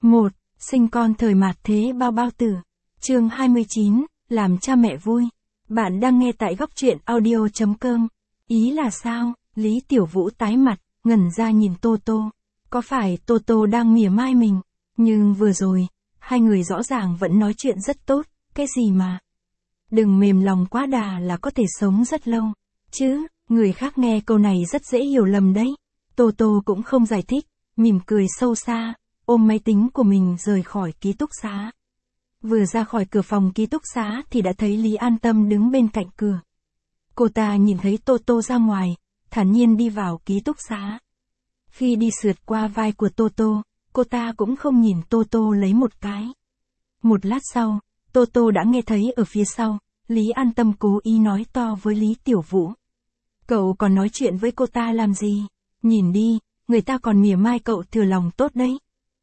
1. Sinh con thời mạt thế bao bao tử. Chương 29, làm cha mẹ vui. Bạn đang nghe tại góc truyện audio.com. Ý là sao? Lý Tiểu Vũ tái mặt, ngẩn ra nhìn Tô Tô. Có phải Tô Tô đang mỉa mai mình? Nhưng vừa rồi, hai người rõ ràng vẫn nói chuyện rất tốt, cái gì mà. Đừng mềm lòng quá đà là có thể sống rất lâu. Chứ, người khác nghe câu này rất dễ hiểu lầm đấy. Tô Tô cũng không giải thích, mỉm cười sâu xa, ôm máy tính của mình rời khỏi ký túc xá. Vừa ra khỏi cửa phòng ký túc xá thì đã thấy Lý An Tâm đứng bên cạnh cửa. Cô ta nhìn thấy Tô Tô ra ngoài, thản nhiên đi vào ký túc xá. Khi đi sượt qua vai của Tô Tô, cô ta cũng không nhìn Tô Tô lấy một cái. Một lát sau, Tô Tô đã nghe thấy ở phía sau, Lý An Tâm cố ý nói to với Lý Tiểu Vũ. Cậu còn nói chuyện với cô ta làm gì? Nhìn đi, người ta còn mỉa mai cậu thừa lòng tốt đấy.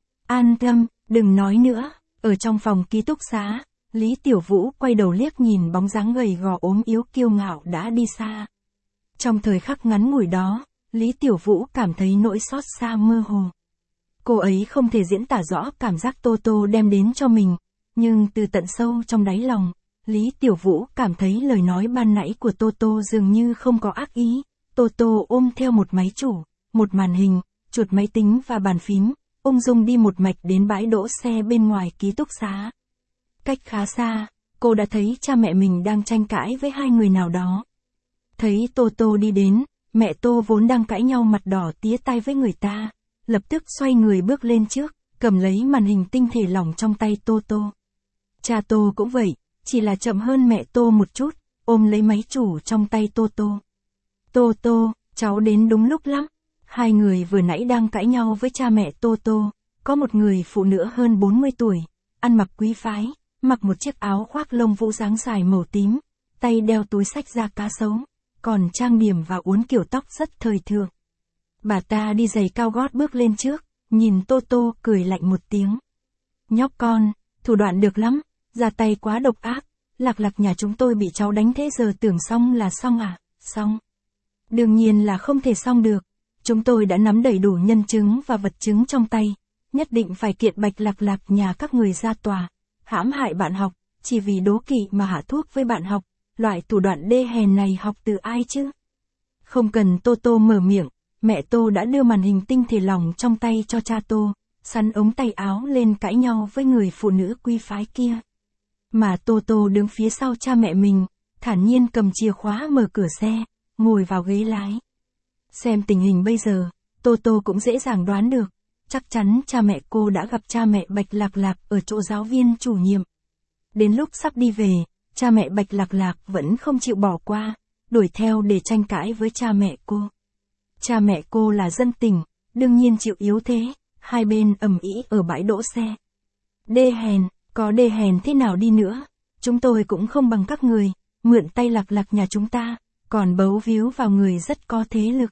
An Tâm, đừng nói nữa. Ở trong phòng ký túc xá, Lý Tiểu Vũ quay đầu liếc nhìn bóng dáng gầy gò ốm yếu kiêu ngạo đã đi xa. Trong thời khắc ngắn ngủi đó, Lý Tiểu Vũ cảm thấy nỗi xót xa mơ hồ. Cô ấy không thể diễn tả rõ cảm giác Tô Tô đem đến cho mình, nhưng từ tận sâu trong đáy lòng, Lý Tiểu Vũ cảm thấy lời nói ban nãy của Tô Tô dường như không có ác ý. Tô Tô ôm theo một máy chủ, một màn hình, chuột máy tính và bàn phím, ung dung đi một mạch đến bãi đỗ xe bên ngoài ký túc xá. Cách khá xa, cô đã thấy cha mẹ mình đang tranh cãi với hai người nào đó. Thấy Tô Tô đi đến, mẹ Tô vốn đang cãi nhau mặt đỏ tía tai với người ta, lập tức xoay người bước lên trước, cầm lấy màn hình tinh thể lỏng trong tay Tô Tô. Cha Tô cũng vậy, chỉ là chậm hơn mẹ Tô một chút, ôm lấy máy chủ trong tay Tô Tô. Tô Tô, cháu đến đúng lúc lắm. Hai người vừa nãy đang cãi nhau với cha mẹ Tô Tô, có một người phụ nữ hơn 40 tuổi, ăn mặc quý phái, mặc một chiếc áo khoác lông vũ dáng dài màu tím, tay đeo túi xách da cá sấu, còn trang điểm và uốn kiểu tóc rất thời thượng. Bà ta đi giày cao gót bước lên trước, nhìn Tô Tô cười lạnh một tiếng. Nhóc con, thủ đoạn được lắm, ra tay quá độc ác, Lạc Lạc nhà chúng tôi bị cháu đánh thế giờ tưởng xong là xong à? Xong. Đương nhiên là không thể xong được. Chúng tôi đã nắm đầy đủ nhân chứng và vật chứng trong tay, nhất định phải kiện Bạch Lạc Lạc nhà các người ra tòa, hãm hại bạn học, chỉ vì đố kỵ mà hạ thuốc với bạn học, loại thủ đoạn đê hèn này học từ ai chứ? Không cần Tô Tô mở miệng, mẹ Tô đã đưa màn hình tinh thể lỏng trong tay cho cha Tô, sắn ống tay áo lên cãi nhau với người phụ nữ quý phái kia. Mà Tô Tô đứng phía sau cha mẹ mình, thản nhiên cầm chìa khóa mở cửa xe, ngồi vào ghế lái. Xem tình hình bây giờ, Tô Tô cũng dễ dàng đoán được, chắc chắn cha mẹ cô đã gặp cha mẹ Bạch Lạc Lạc ở chỗ giáo viên chủ nhiệm. Đến lúc sắp đi về, cha mẹ Bạch Lạc Lạc vẫn không chịu bỏ qua, đuổi theo để tranh cãi với cha mẹ cô. Cha mẹ cô là dân tình, đương nhiên chịu yếu thế, hai bên ầm ĩ ở bãi đỗ xe. Đê hèn, có đê hèn thế nào đi nữa, chúng tôi cũng không bằng các người, mượn tay Lạc Lạc nhà chúng ta, còn bấu víu vào người rất có thế lực.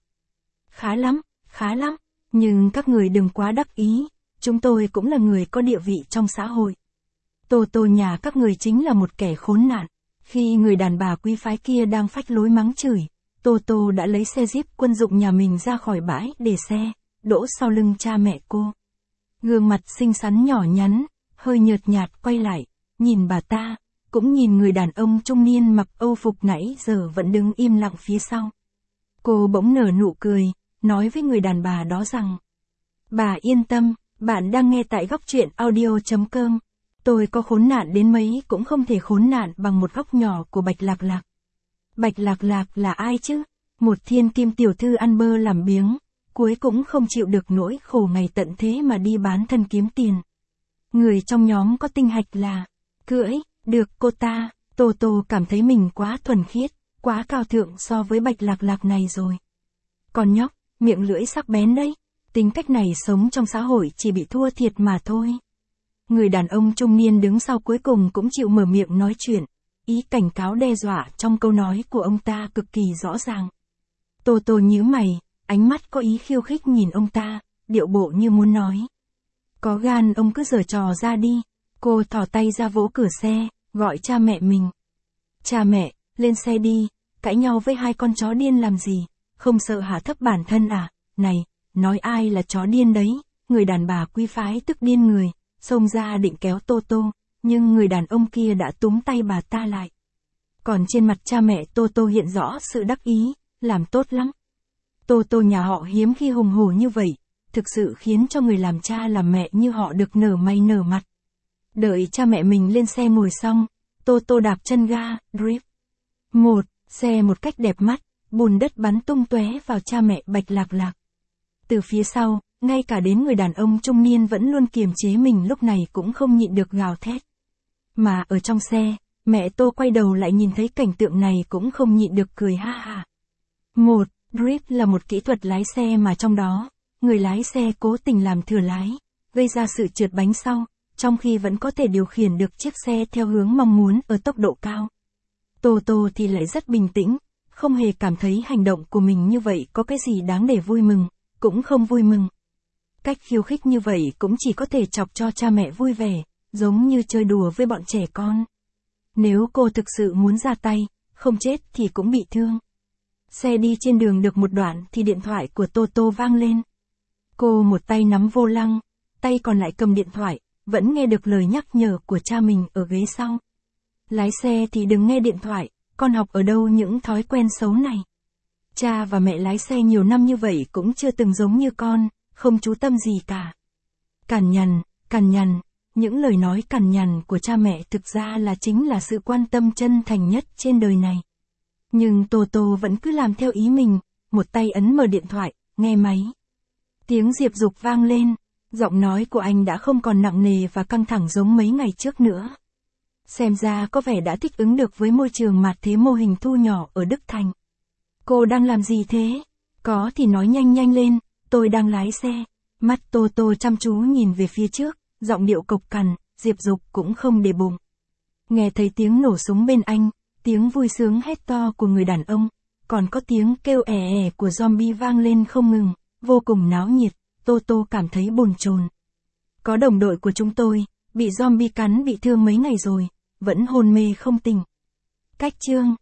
Khá lắm, nhưng các người đừng quá đắc ý, chúng tôi cũng là người có địa vị trong xã hội. Tô Tô nhà các người chính là một kẻ khốn nạn. Khi người đàn bà quý phái kia đang phách lối mắng chửi, Tô Tô đã lấy xe Jeep quân dụng nhà mình ra khỏi bãi để xe, đỗ sau lưng cha mẹ cô. Gương mặt xinh xắn nhỏ nhắn, hơi nhợt nhạt quay lại, nhìn bà ta, cũng nhìn người đàn ông trung niên mặc âu phục nãy giờ vẫn đứng im lặng phía sau. Cô bỗng nở nụ cười, nói với người đàn bà đó rằng: Bà yên tâm, bạn đang nghe tại góc truyện audio.com. Tôi có khốn nạn đến mấy cũng không thể khốn nạn bằng một góc nhỏ của Bạch Lạc Lạc. Bạch Lạc Lạc là ai chứ? Một thiên kim tiểu thư ăn bơ làm biếng, cuối cũng không chịu được nỗi khổ ngày tận thế mà đi bán thân kiếm tiền. Người trong nhóm có tinh hạch là cưỡi được cô ta. Tô Tô cảm thấy mình quá thuần khiết, quá cao thượng so với Bạch Lạc Lạc này rồi. Con nhóc, miệng lưỡi sắc bén đấy, tính cách này sống trong xã hội chỉ bị thua thiệt mà thôi. Người đàn ông trung niên đứng sau cuối cùng cũng chịu mở miệng nói chuyện, ý cảnh cáo đe dọa trong câu nói của ông ta cực kỳ rõ ràng. Tô Tô nhíu mày, ánh mắt có ý khiêu khích nhìn ông ta, điệu bộ như muốn nói: Có gan ông cứ giở trò ra đi. Cô thò tay ra vỗ cửa xe, gọi cha mẹ mình. Cha mẹ, lên xe đi, cãi nhau với hai con chó điên làm gì, không sợ hạ thấp bản thân à? Này, nói ai là chó điên đấy? Người đàn bà quý phái tức điên người, xông ra định kéo Tô Tô, nhưng người đàn ông kia đã túm tay bà ta lại. Còn trên mặt cha mẹ Tô Tô hiện rõ sự đắc ý, làm tốt lắm. Tô Tô nhà họ hiếm khi hùng hổ như vậy, thực sự khiến cho người làm cha làm mẹ như họ được nở mày nở mặt. Đợi cha mẹ mình lên xe ngồi xong, Tô Tô đạp chân ga, drift. Xe một cách đẹp mắt, bùn đất bắn tung tóe vào cha mẹ Bạch Lạc Lạc. Từ phía sau, ngay cả đến người đàn ông trung niên vẫn luôn kiềm chế mình lúc này cũng không nhịn được gào thét. Mà ở trong xe, mẹ Tô quay đầu lại nhìn thấy cảnh tượng này cũng không nhịn được cười ha ha. Drift là một kỹ thuật lái xe mà trong đó, người lái xe cố tình làm thừa lái, gây ra sự trượt bánh sau, trong khi vẫn có thể điều khiển được chiếc xe theo hướng mong muốn ở tốc độ cao. Tô Tô thì lại rất bình tĩnh, không hề cảm thấy hành động của mình như vậy có cái gì đáng để vui mừng, cũng không vui mừng. Cách khiêu khích như vậy cũng chỉ có thể chọc cho cha mẹ vui vẻ, giống như chơi đùa với bọn trẻ con. Nếu cô thực sự muốn ra tay, không chết thì cũng bị thương. Xe đi trên đường được một đoạn thì điện thoại của Tô Tô vang lên. Cô một tay nắm vô lăng, tay còn lại cầm điện thoại, vẫn nghe được lời nhắc nhở của cha mình ở ghế sau. Lái xe thì đừng nghe điện thoại, con học ở đâu những thói quen xấu này. Cha và mẹ lái xe nhiều năm như vậy cũng chưa từng giống như con, không chú tâm gì cả. Cằn nhằn, những lời nói cằn nhằn của cha mẹ thực ra chính là sự quan tâm chân thành nhất trên đời này. Nhưng Tô Tô vẫn cứ làm theo ý mình, một tay ấn mở điện thoại, nghe máy. Tiếng Diệp Dục vang lên, giọng nói của anh đã không còn nặng nề và căng thẳng giống mấy ngày trước nữa. Xem ra có vẻ đã thích ứng được với môi trường mạt thế mô hình thu nhỏ ở Đức Thành. Cô đang làm gì thế? Có thì nói nhanh lên, tôi đang lái xe. Mắt Tô Tô chăm chú nhìn về phía trước, giọng điệu cộc cằn, Diệp Dục cũng không để bụng. Nghe thấy tiếng nổ súng bên anh, tiếng vui sướng hét to của người đàn ông, còn có tiếng kêu ẻ của zombie vang lên không ngừng, vô cùng náo nhiệt, Tô Tô cảm thấy bồn chồn. Có đồng đội của chúng tôi, bị zombie cắn bị thương mấy ngày rồi, vẫn hôn mê không tỉnh. Cách chương